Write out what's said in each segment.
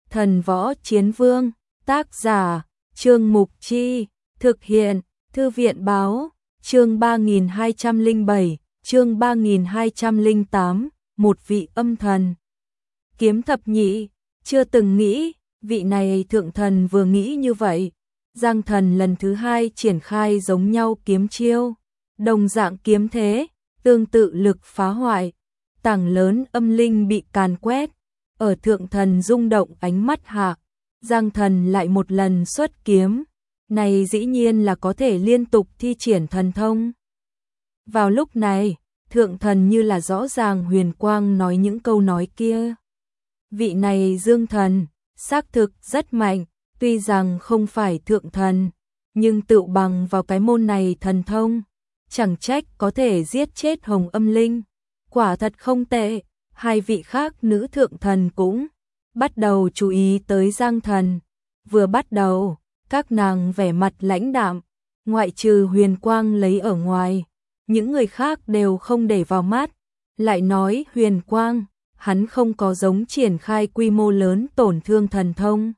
Thần Võ Chiến Vương, tác giả, Trương Mục Chi, thực hiện, Thư viện Báo, chương 3207, chương 3208, một vị âm thần. Kiếm thập nhị, chưa từng nghĩ, vị này thượng thần vừa nghĩ như vậy. Giang Thần lần thứ hai triển khai giống nhau kiếm chiêu, đồng dạng kiếm thế, tương tự lực phá hoại, tảng lớn âm linh bị càn quét. Ở thượng thần rung động ánh mắt hạ, Giang Thần lại một lần xuất kiếm, này dĩ nhiên là có thể liên tục thi triển thần thông. Vào lúc này, thượng thần như là rõ ràng huyền quang nói những câu nói kia. Vị này Dương thần, xác thực rất mạnh, tuy rằng không phải thượng thần, nhưng tự bằng vào cái môn này thần thông, chẳng trách có thể giết chết hồng âm linh, quả thật không tệ. Hai vị khác nữ thượng thần cũng bắt đầu chú ý tới Giang Thần. Vừa bắt đầu, các nàng vẻ mặt lãnh đạm, ngoại trừ huyền quang lấy ở ngoài, những người khác đều không để vào mắt. Lại nói huyền quang, hắn không có giống triển khai quy mô lớn tổn thương thần thông,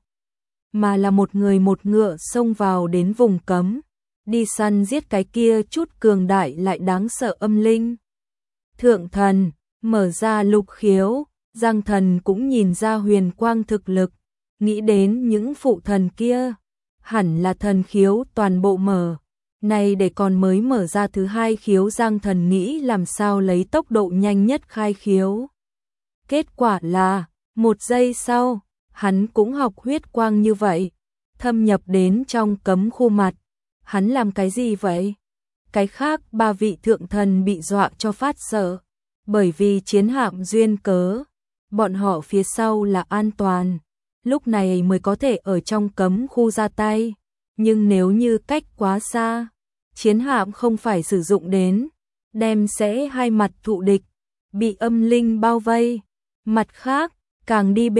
mà là một người một ngựa xông vào đến vùng cấm, đi săn giết cái kia chút cường đại lại đáng sợ âm linh. Thượng thần mở ra lục khiếu, Giang Thần cũng nhìn ra huyền quang thực lực, nghĩ đến những phụ thần kia, hẳn là thần khiếu toàn bộ mở. Này để còn mới mở ra thứ hai khiếu, Giang Thần nghĩ làm sao lấy tốc độ nhanh nhất khai khiếu. Kết quả là, một giây sau, hắn cũng học huyết quang như vậy, thâm nhập đến trong cấm khu mặt. Hắn làm cái gì vậy? Cái khác ba vị thượng thần bị dọa cho phát sợ. Bởi vì chiến hạm duyên cớ, bọn họ phía sau là an toàn, lúc này mới có thể ở trong cấm khu ra tay. Nhưng nếu như cách quá xa, chiến hạm không phải sử dụng đến, đem sẽ hai mặt thụ địch, bị âm linh bao vây. Mặt khác, càng đi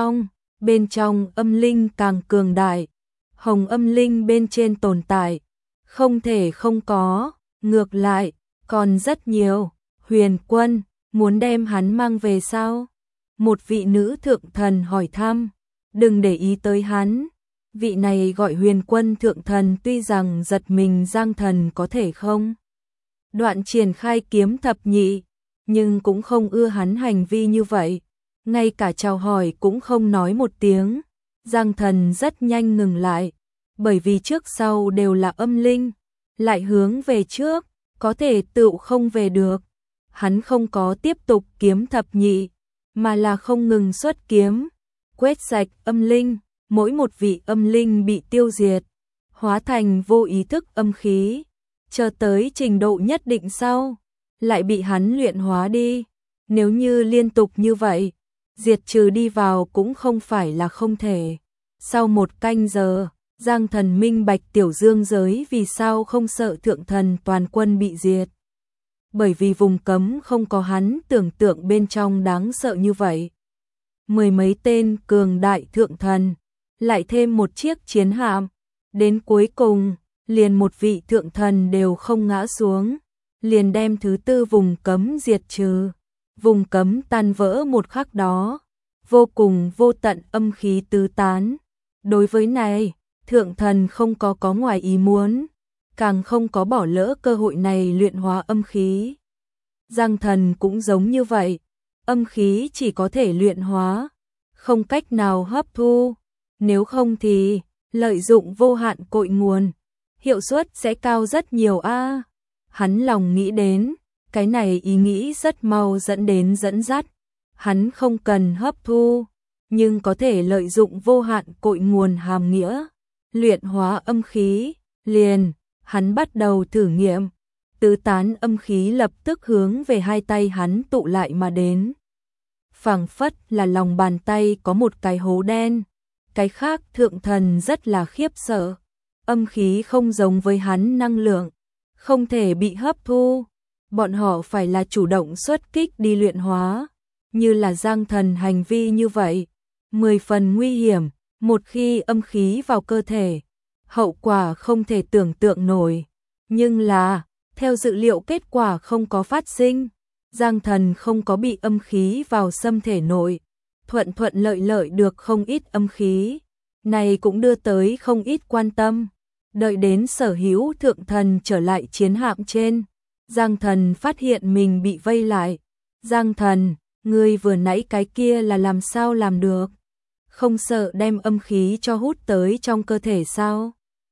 bên trong âm linh càng cường đại, hồng âm linh bên trên tồn tại, không thể không có, ngược lại, còn rất nhiều. Huyền Quân, muốn đem hắn mang về sao? Một vị nữ thượng thần hỏi thăm. Đừng để ý tới hắn. Vị này gọi Huyền Quân thượng thần tuy rằng giật mình Giang Thần có thể không đoạn triển khai kiếm thập nhị, nhưng cũng không ưa hắn hành vi như vậy. Ngay cả chào hỏi cũng không nói một tiếng. Giang Thần rất nhanh ngừng lại, bởi vì trước sau đều là âm linh, lại hướng về trước, có thể tự không về được. Hắn không có tiếp tục kiếm thập nhị, mà là không ngừng xuất kiếm, quét sạch âm linh, mỗi một vị âm linh bị tiêu diệt, hóa thành vô ý thức âm khí, chờ tới trình độ nhất định sau, lại bị hắn luyện hóa đi. Nếu như liên tục như vậy, diệt trừ đi vào cũng không phải là không thể. Sau một canh giờ, Giang Thần minh bạch tiểu dương giới vì sao không sợ thượng thần toàn quân bị diệt. Bởi vì vùng cấm không có hắn tưởng tượng bên trong đáng sợ như vậy. Mười mấy tên cường đại thượng thần, lại thêm một chiếc chiến hạm, đến cuối cùng, liền một vị thượng thần đều không ngã xuống, liền đem thứ tư vùng cấm diệt trừ. Vùng cấm tan vỡ một khắc đó, vô cùng vô tận âm khí tứ tán. Đối với này, thượng thần không có ngoài ý muốn, càng không có bỏ lỡ cơ hội này luyện hóa âm khí. Giang Thần cũng giống như vậy, âm khí chỉ có thể luyện hóa, không cách nào hấp thu, nếu không thì lợi dụng vô hạn cội nguồn, hiệu suất sẽ cao rất nhiều a. Hắn lòng nghĩ đến, cái này ý nghĩ rất mau dẫn đến dẫn dắt, hắn không cần hấp thu, nhưng có thể lợi dụng vô hạn cội nguồn hàm nghĩa, luyện hóa âm khí. Liền, hắn bắt đầu thử nghiệm, tứ tán âm khí lập tức hướng về hai tay hắn tụ lại mà đến. Phảng phất là lòng bàn tay có một cái hố đen. Cái khác thượng thần rất là khiếp sợ, âm khí không giống với hắn năng lượng, không thể bị hấp thu, bọn họ phải là chủ động xuất kích đi luyện hóa. Như là Giang Thần hành vi như vậy, 10 phần nguy hiểm, một khi âm khí vào cơ thể, hậu quả không thể tưởng tượng nổi. Nhưng là, theo dự liệu kết quả không có phát sinh, Giang Thần không có bị âm khí vào xâm thể nội, thuận thuận lợi lợi được không ít âm khí, này cũng đưa tới không ít quan tâm. Đợi đến Sở Hữu thượng thần trở lại chiến hạm trên, Giang Thần phát hiện mình bị vây lại. Giang Thần, ngươi vừa nãy cái kia là làm sao làm được? Không sợ đem âm khí cho hút tới trong cơ thể sao?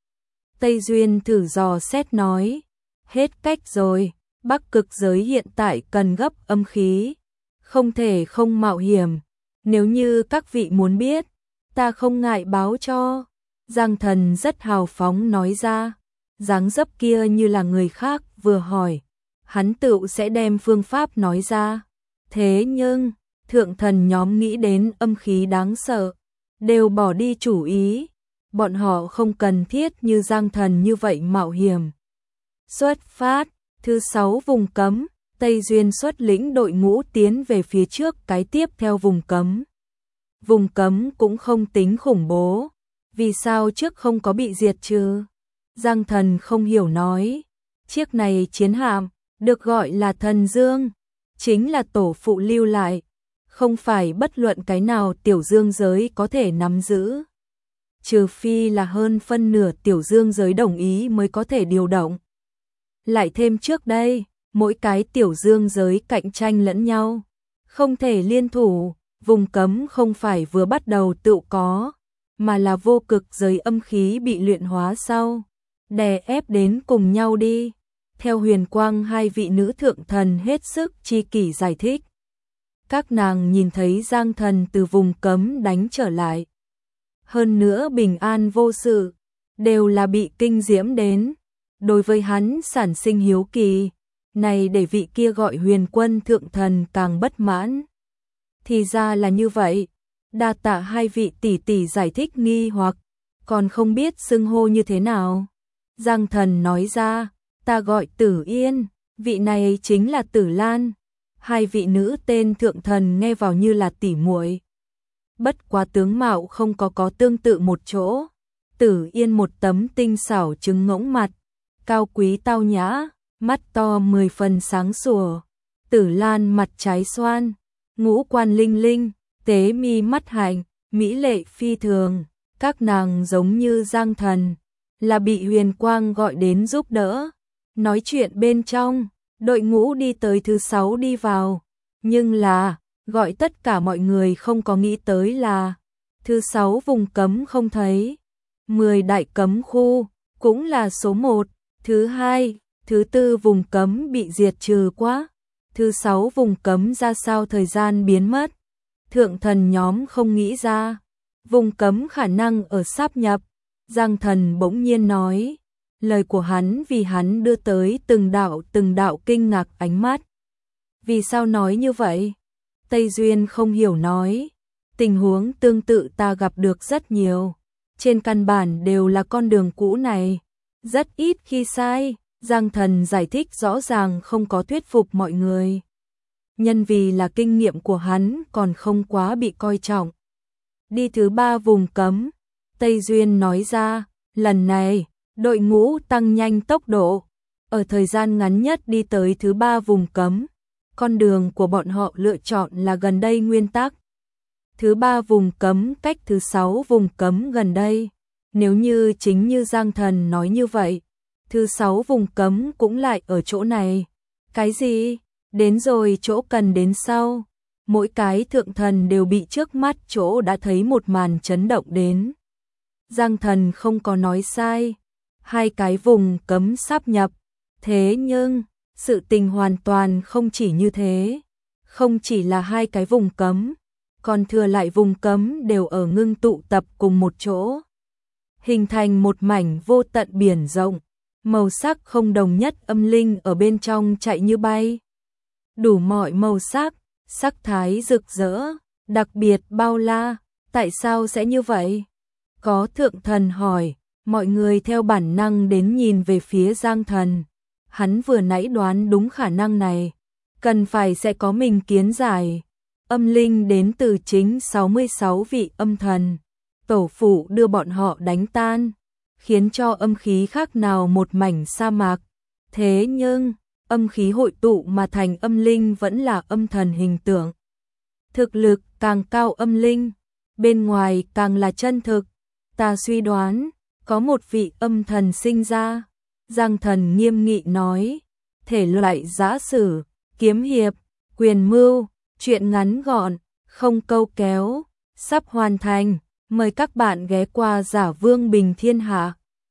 Tây Duyên thử dò xét nói, hết cách rồi, Bắc Cực giới hiện tại cần gấp âm khí, không thể không mạo hiểm, nếu như các vị muốn biết, ta không ngại báo cho. Giang Thần rất hào phóng nói ra, dáng dấp kia như là người khác vừa hỏi, hắn tự sẽ đem phương pháp nói ra. Thế nhưng, thượng thần nhóm nghĩ đến âm khí đáng sợ, đều bỏ đi chủ ý, bọn họ không cần thiết như Giang Thần như vậy mạo hiểm. Xuất phát, thứ 6 vùng cấm, Tây Duyên xuất lĩnh đội ngũ tiến về phía trước cái tiếp theo vùng cấm. Vùng cấm cũng không tính khủng bố, vì sao trước không có bị diệt trừ? Giang Thần không hiểu nói, chiếc này chiến hạm, được gọi là Thần Dương, chính là tổ phụ lưu lại, không phải bất luận cái nào tiểu dương giới có thể nắm giữ. Trừ phi là hơn phân nửa tiểu dương giới đồng ý mới có thể điều động. Lại thêm trước đây, mỗi cái tiểu dương giới cạnh tranh lẫn nhau, không thể liên thủ, vùng cấm không phải vừa bắt đầu tự có, mà là vô cực giới âm khí bị luyện hóa sau, đè ép đến cùng nhau đi. Theo Huyền Quang hai vị nữ thượng thần hết sức chi kỷ giải thích. Các nàng nhìn thấy Giang Thần từ vùng cấm đánh trở lại. Hơn nữa bình an vô sự, đều là bị kinh diễm đến. Đối với hắn sản sinh hiếu kỳ, này để vị kia gọi Huyền Quân thượng thần càng bất mãn. Thì ra là như vậy, đa tạ hai vị tỷ tỷ giải thích nghi hoặc, còn không biết xưng hô như thế nào. Giang Thần nói ra, ta gọi Tử Yên, vị này chính là Tử Lan. Hai vị nữ tên thượng thần nghe vào như là tỷ muội. Bất quá tướng mạo không có tương tự một chỗ. Tử Yên một tấm tinh xảo trứng ngỗng mặt, cao quý tao nhã, mắt to 10 phần sáng sủa. Tử Lan mặt trái xoan, ngũ quan linh linh, tế mi mắt hạnh, mỹ lệ phi thường. Các nàng giống như Giang Thần, là bị Huyền Quang gọi đến giúp đỡ. Nói chuyện bên trong, đội ngũ đi tới thứ 6 đi vào, nhưng là, gọi tất cả mọi người không có nghĩ tới là, thứ 6 vùng cấm không thấy, 10 đại cấm khu, cũng là số 1, thứ 2, thứ 4 vùng cấm bị diệt trừ quá, thứ 6 vùng cấm ra sao thời gian biến mất, thượng thần nhóm không nghĩ ra, vùng cấm khả năng ở sáp nhập. Giang Thần bỗng nhiên nói, lời của hắn vì hắn đưa tới từng đạo kinh ngạc ánh mắt. Vì sao nói như vậy? Tây Duyên không hiểu nói, tình huống tương tự ta gặp được rất nhiều, trên căn bản đều là con đường cũ này, rất ít khi sai. Giang Thần giải thích rõ ràng không có thuyết phục mọi người. Nhân vì là kinh nghiệm của hắn còn không quá bị coi trọng. Đi thứ 3 vùng cấm, Tây Duyên nói ra, lần này, đội ngũ tăng nhanh tốc độ, ở thời gian ngắn nhất đi tới thứ 3 vùng cấm, con đường của bọn họ lựa chọn là gần đây nguyên tắc. Thứ 3 vùng cấm cách thứ 6 vùng cấm gần đây, nếu như chính như Giang Thần nói như vậy, thứ 6 vùng cấm cũng lại ở chỗ này. Cái gì? Đến rồi chỗ cần đến sau. Mỗi cái thượng thần đều bị trước mắt chỗ đã thấy một màn chấn động đến. Giang Thần không có nói sai, hai cái vùng cấm sáp nhập, thế nhưng, sự tình hoàn toàn không chỉ như thế, không chỉ là hai cái vùng cấm, còn thừa lại vùng cấm đều ở ngưng tụ tập cùng một chỗ, hình thành một mảnh vô tận biển rộng, màu sắc không đồng nhất âm linh ở bên trong chạy như bay, đủ mọi màu sắc, sắc thái rực rỡ, đặc biệt bao la, tại sao sẽ như vậy? Có thượng thần hỏi, mọi người theo bản năng đến nhìn về phía Giang Thần. Hắn vừa nãy đoán đúng khả năng này, cần phải sẽ có mình kiến giải. Âm linh đến từ chính 66 vị âm thần. Tổ phụ đưa bọn họ đánh tan, khiến cho âm khí khác nào một mảnh sa mạc. Thế nhưng, âm khí hội tụ mà thành âm linh vẫn là âm thần hình tượng. thực lực càng cao âm linh, bên ngoài càng là chân thực. Ta suy đoán, có một vị âm thần sinh ra. Giang Thần nghiêm nghị nói, thể loại giã sử, kiếm hiệp, quyền mưu, truyện ngắn gọn, không câu kéo, sắp hoàn thành. Mời các bạn ghé qua Giả Vương Bình Thiên Hạ.